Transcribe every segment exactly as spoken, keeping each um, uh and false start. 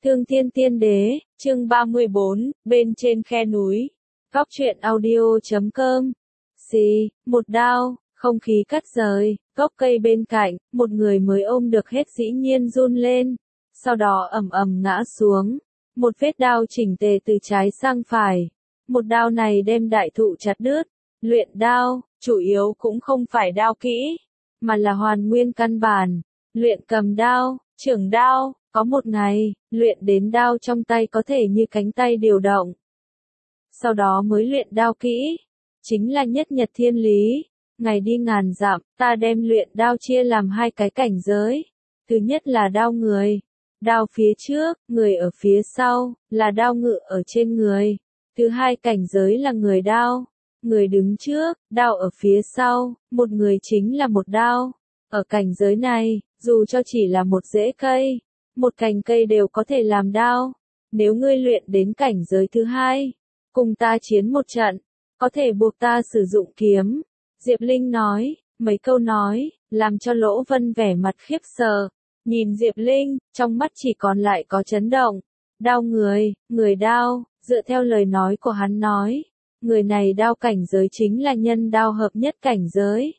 Thương Thiên Tiên Đế, chương ba mươi bốn, bên trên khe núi. Góc truyện audio chấm com. Xì, một đao, không khí cắt rời, gốc cây bên cạnh, một người mới ôm được hết dĩ nhiên run lên. Sau đó ầm ầm ngã xuống. Một vết đao chỉnh tề từ trái sang phải. Một đao này đem đại thụ chặt đứt. Luyện đao, chủ yếu cũng không phải đao kỹ, mà là hoàn nguyên căn bản. Luyện cầm đao, trưởng đao, có một ngày, luyện đến đao trong tay có thể như cánh tay điều động. Sau đó mới luyện đao kỹ, chính là nhất nhật thiên lý. Ngày đi ngàn dặm, ta đem luyện đao chia làm hai cái cảnh giới. Thứ nhất là đao người, đao phía trước, người ở phía sau, là đao ngự ở trên người. Thứ hai cảnh giới là người đao, người đứng trước, đao ở phía sau, một người chính là một đao. Ở cảnh giới này, dù cho chỉ là một rễ cây, một cành cây đều có thể làm đao. Nếu ngươi luyện đến cảnh giới thứ hai, cùng ta chiến một trận, có thể buộc ta sử dụng kiếm. Diệp Linh nói, mấy câu nói, làm cho Lỗ Vân vẻ mặt khiếp sợ. Nhìn Diệp Linh, trong mắt chỉ còn lại có chấn động. Đao người, người đao, dựa theo lời nói của hắn nói, người này đao cảnh giới chính là nhân đao hợp nhất cảnh giới.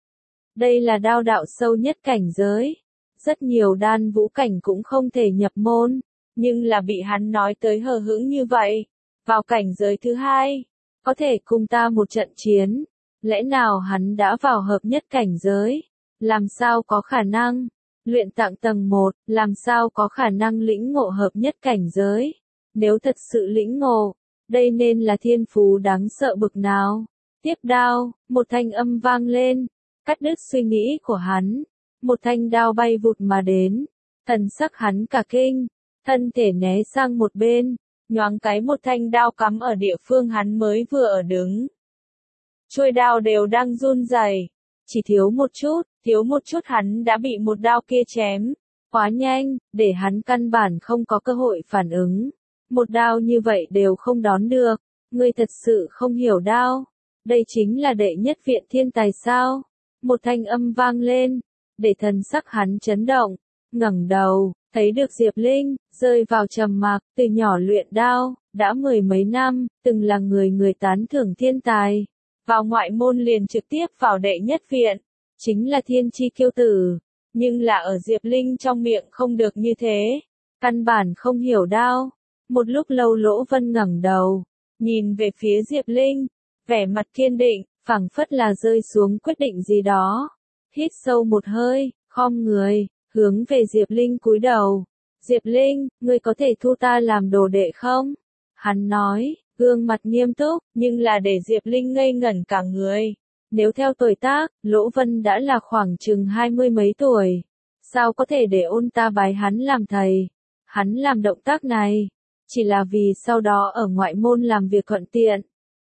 Đây là đao đạo sâu nhất cảnh giới. Rất nhiều đan vũ cảnh cũng không thể nhập môn, nhưng là bị hắn nói tới hờ hững như vậy. Vào cảnh giới thứ hai, có thể cùng ta một trận chiến. Lẽ nào hắn đã vào hợp nhất cảnh giới? Làm sao có khả năng? Luyện tạng tầng một, làm sao có khả năng lĩnh ngộ hợp nhất cảnh giới? Nếu thật sự lĩnh ngộ, đây nên là thiên phú đáng sợ bực nào? Tiếp đao, một thanh âm vang lên, cắt đứt suy nghĩ của hắn. Một thanh đao bay vụt mà đến, thần sắc hắn cả kinh, thân thể né sang một bên, nhoáng cái một thanh đao cắm ở địa phương hắn mới vừa ở đứng. Chuôi đao đều đang run rẩy, chỉ thiếu một chút, thiếu một chút hắn đã bị một đao kia chém, quá nhanh, để hắn căn bản không có cơ hội phản ứng. Một đao như vậy đều không đón được, ngươi thật sự không hiểu đao, đây chính là đệ nhất viện thiên tài sao? Một thanh âm vang lên, để thần sắc hắn chấn động, ngẩng đầu, thấy được Diệp Linh, rơi vào trầm mặc, từ nhỏ luyện đao, đã mười mấy năm, từng là người người tán thưởng thiên tài. Vào ngoại môn liền trực tiếp vào đệ nhất viện, chính là thiên chi kiêu tử, nhưng là ở Diệp Linh trong miệng không được như thế, căn bản không hiểu đao. Một lúc lâu Lỗ Vân ngẩng đầu, nhìn về phía Diệp Linh, vẻ mặt kiên định, phảng phất là rơi xuống quyết định gì đó. Hít sâu một hơi, khom người, hướng về Diệp Linh cúi đầu. Diệp Linh, ngươi có thể thu ta làm đồ đệ không? Hắn nói, gương mặt nghiêm túc, nhưng là để Diệp Linh ngây ngẩn cả người. Nếu theo tuổi tác, Lỗ Vân đã là khoảng chừng hai mươi mấy tuổi. Sao có thể để ôn ta bái hắn làm thầy? Hắn làm động tác này, chỉ là vì sau đó ở ngoại môn làm việc thuận tiện.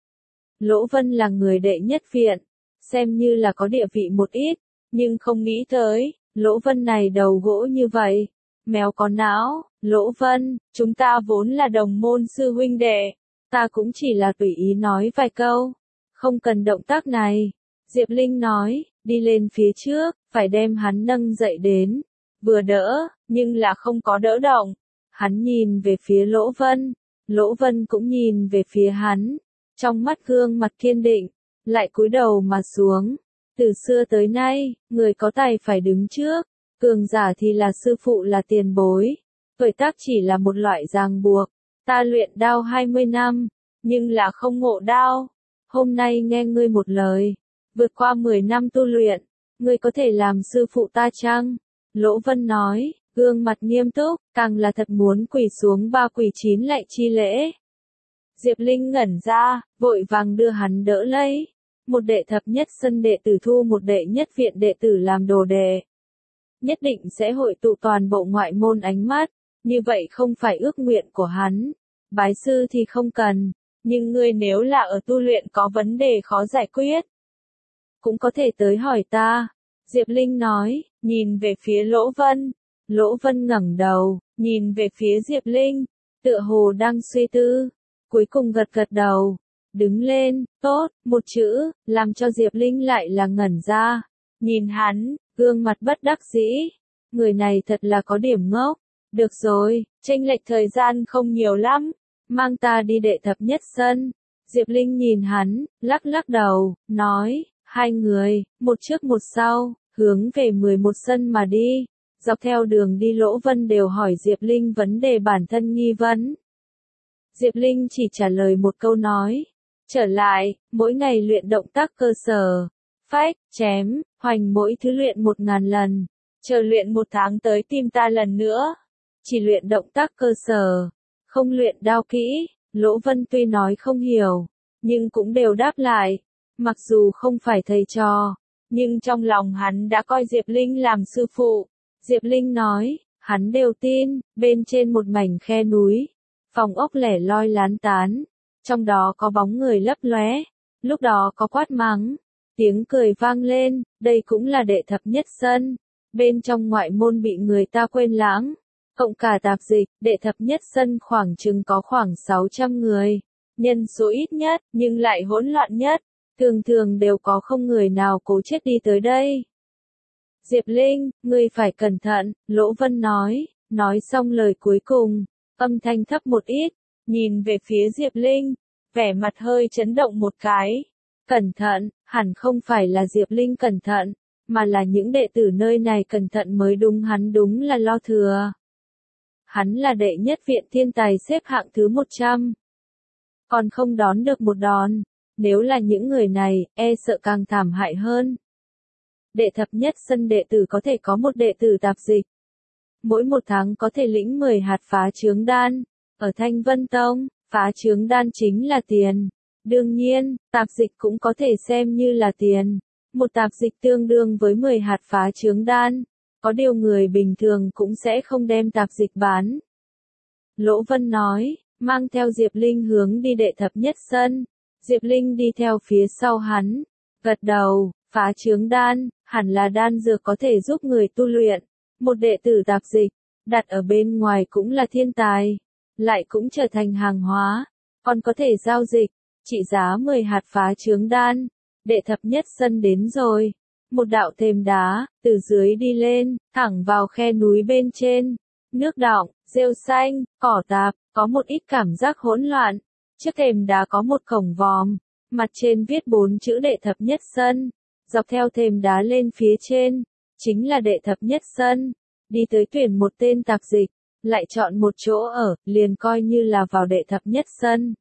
Lỗ Vân là người đệ nhất viện, xem như là có địa vị một ít. Nhưng không nghĩ tới, Lỗ Vân này đầu gỗ như vậy, mèo có não. Lỗ Vân, chúng ta vốn là đồng môn sư huynh đệ, ta cũng chỉ là tùy ý nói vài câu, không cần động tác này. Diệp Linh nói, đi lên phía trước, phải đem hắn nâng dậy đến, vừa đỡ, nhưng là không có đỡ động. Hắn nhìn về phía Lỗ Vân, Lỗ Vân cũng nhìn về phía hắn, trong mắt gương mặt kiên định, lại cúi đầu mà xuống. Từ xưa tới nay, người có tài phải đứng trước, cường giả thì là sư phụ là tiền bối, tuổi tác chỉ là một loại ràng buộc. Ta luyện đao hai mươi năm, nhưng là không ngộ đao. Hôm nay nghe ngươi một lời, vượt qua mười năm tu luyện, ngươi có thể làm sư phụ ta chăng? Lỗ Vân nói, gương mặt nghiêm túc, càng là thật muốn quỳ xuống ba quỳ chín lạy chi lễ. Diệp Linh ngẩn ra, vội vàng đưa hắn đỡ lấy. Một đệ thập nhất sân đệ tử thu một đệ nhất viện đệ tử làm đồ đệ. Nhất định sẽ hội tụ toàn bộ ngoại môn ánh mắt, như vậy không phải ước nguyện của hắn. Bái sư thì không cần, nhưng ngươi nếu là ở tu luyện có vấn đề khó giải quyết, cũng có thể tới hỏi ta. Diệp Linh nói, nhìn về phía Lỗ Vân. Lỗ Vân ngẩng đầu, nhìn về phía Diệp Linh, tựa hồ đang suy tư, cuối cùng gật gật đầu. Đứng lên, tốt, một chữ, làm cho Diệp Linh lại là ngẩn ra. Nhìn hắn, gương mặt bất đắc dĩ. Người này thật là có điểm ngốc. Được rồi, chênh lệch thời gian không nhiều lắm, mang ta đi đệ thập nhất sân. Diệp Linh nhìn hắn, lắc lắc đầu, nói, hai người, một trước một sau, hướng về mười một sân mà đi. Dọc theo đường đi Lỗ Vân đều hỏi Diệp Linh vấn đề bản thân nghi vấn. Diệp Linh chỉ trả lời một câu nói, trở lại, mỗi ngày luyện động tác cơ sở, phách, chém, hoành mỗi thứ luyện một ngàn lần, chờ luyện một tháng tới tìm ta lần nữa. Chỉ luyện động tác cơ sở, không luyện đao kỹ. Lỗ Vân tuy nói không hiểu, nhưng cũng đều đáp lại. Mặc dù không phải thầy trò, nhưng trong lòng hắn đã coi Diệp Linh làm sư phụ. Diệp Linh nói, hắn đều tin, bên trên một mảnh khe núi, phòng ốc lẻ loi lán tán, trong đó có bóng người lấp lóe, lúc đó có quát mắng, tiếng cười vang lên, đây cũng là đệ thập nhất sân, bên trong ngoại môn bị người ta quên lãng, cộng cả tạp dịch, đệ thập nhất sân khoảng chừng có khoảng sáu trăm người, nhân số ít nhất, nhưng lại hỗn loạn nhất, thường thường đều có không người nào cố chết đi tới đây. Diệp Linh, ngươi phải cẩn thận, Lỗ Vân nói, nói xong lời cuối cùng, âm thanh thấp một ít, nhìn về phía Diệp Linh, vẻ mặt hơi chấn động một cái. Cẩn thận, hẳn không phải là Diệp Linh cẩn thận, mà là những đệ tử nơi này cẩn thận mới đúng, hắn đúng là lo thừa. Hắn là đệ nhất viện thiên tài xếp hạng thứ một trăm. Còn không đón được một đòn, nếu là những người này, e sợ càng thảm hại hơn. Đệ thập nhất sân đệ tử có thể có một đệ tử tạp dịch. Mỗi một tháng có thể lĩnh mười hạt phá chướng đan. Ở Thanh Vân Tông, phá chướng đan chính là tiền. Đương nhiên, tạp dịch cũng có thể xem như là tiền. Một tạp dịch tương đương với mười hạt phá chướng đan. Có điều người bình thường cũng sẽ không đem tạp dịch bán. Lỗ Vân nói, mang theo Diệp Linh hướng đi đệ thập nhất sân. Diệp Linh đi theo phía sau hắn. Gật đầu, phá chướng đan, hẳn là đan dược có thể giúp người tu luyện. Một đệ tử tạp dịch, đặt ở bên ngoài cũng là thiên tài, lại cũng trở thành hàng hóa, còn có thể giao dịch, trị giá mười hạt phá chướng đan. Đệ thập nhất sân đến rồi, một đạo thềm đá, từ dưới đi lên, thẳng vào khe núi bên trên, nước đọng, rêu xanh, cỏ tạp, có một ít cảm giác hỗn loạn. Trước thềm đá có một cổng vòm, mặt trên viết bốn chữ đệ thập nhất sân, dọc theo thềm đá lên phía trên, chính là đệ thập nhất sân, đi tới tuyển một tên tạp dịch, lại chọn một chỗ ở, liền coi như là vào đệ thập nhất sân.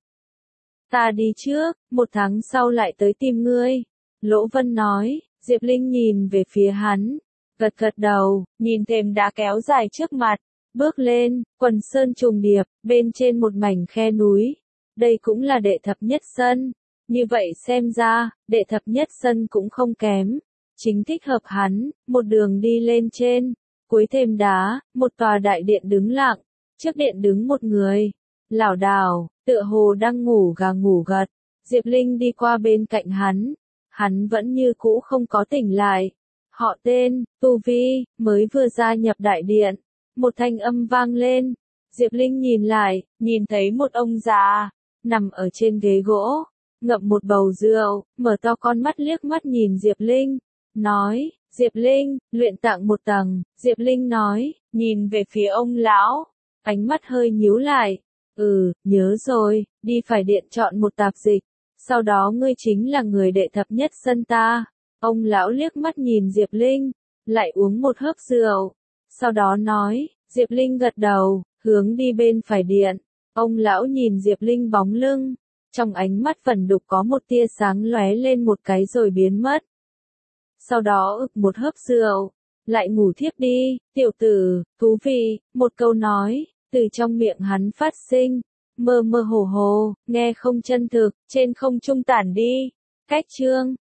Ta đi trước, một tháng sau lại tới tìm ngươi. Lỗ Vân nói, Diệp Linh nhìn về phía hắn, gật gật đầu, nhìn thềm đá kéo dài trước mặt, bước lên, quần sơn trùng điệp, bên trên một mảnh khe núi. Đây cũng là đệ thập nhất sân. Như vậy xem ra, đệ thập nhất sân cũng không kém. Chính thích hợp hắn, một đường đi lên trên. Cuối thềm đá, một tòa đại điện đứng lặng. Trước điện đứng một người. Lảo đảo, tựa hồ đang ngủ gà ngủ gật. Diệp Linh đi qua bên cạnh hắn. Hắn vẫn như cũ không có tỉnh lại. Họ tên, tu vi, mới vừa gia nhập đại điện. Một thanh âm vang lên. Diệp Linh nhìn lại, nhìn thấy một ông già, nằm ở trên ghế gỗ, ngậm một bầu rượu, mở to con mắt liếc mắt nhìn Diệp Linh, nói, Diệp Linh, luyện tạng một tầng. Diệp Linh nói, nhìn về phía ông lão, ánh mắt hơi nhíu lại, ừ, nhớ rồi, đi phải điện chọn một tạp dịch, sau đó ngươi chính là người đệ thập nhất sân ta. Ông lão liếc mắt nhìn Diệp Linh, lại uống một hớp rượu, sau đó nói, Diệp Linh gật đầu, hướng đi bên phải điện. Ông lão nhìn Diệp Linh bóng lưng, trong ánh mắt phần đục có một tia sáng lóe lên một cái rồi biến mất. Sau đó ực một hớp rượu, lại ngủ thiếp đi. Tiểu tử, thú vị, một câu nói, từ trong miệng hắn phát sinh, mơ mơ hồ hồ, nghe không chân thực, trên không trung tản đi. Cách chương